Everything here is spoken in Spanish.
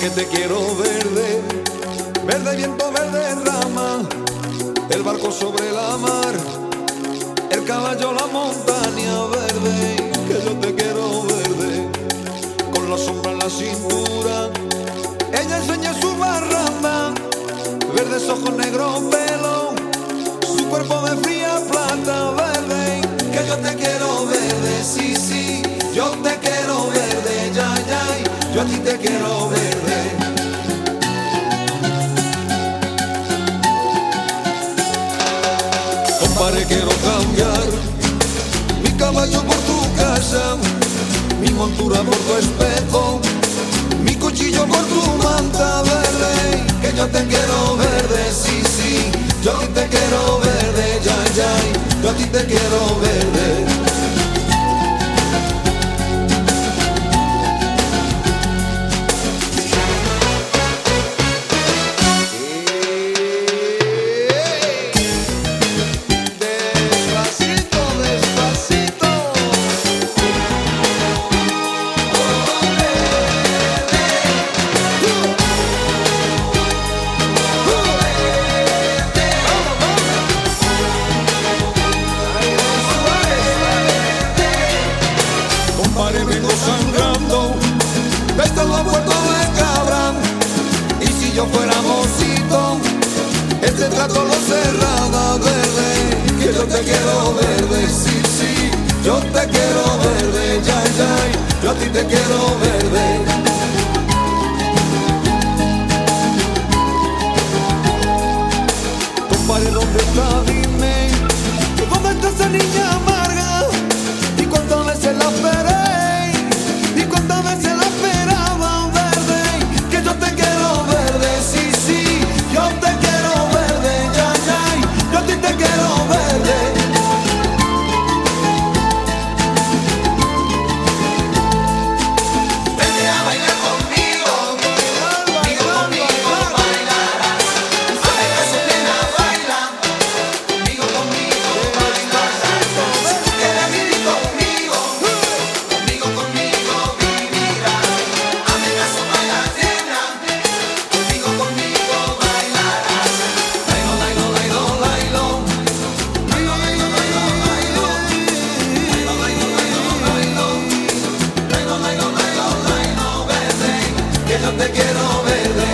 que te quiero verde, verde viento, verde rama, el barco sobre la mar, el caballo, la montaña verde, que yo te quiero verde, con la sombra en la cintura, ella enseña su barranda, verdes ojos, negro pelo, su cuerpo de fría plata verde, que yo te quiero verde, sí, sí, yo te quiero verde, ya, ya, yo a ti te quiero verde. Compadre, quiero cambiar mi caballo por tu casa, mi montura por tu espejo, mi cuchillo por tu manta verde, que yo te quiero verde, sí, sí, yo a ti te quiero verde, ya, ya, yo a ti te quiero verde. Sangrando desde los puertos de Cabra, y si yo fuera mocito, este trato lo cerraba verde, que yo te quiero verde, sí, sí, yo te quiero verde, ya, ya, yo a ti te quiero verde. Compadre, ¿dónde está? Dime, ¿dónde está esa niña amarga? ¿Y cuántas veces la esperé? Yo te quiero verde.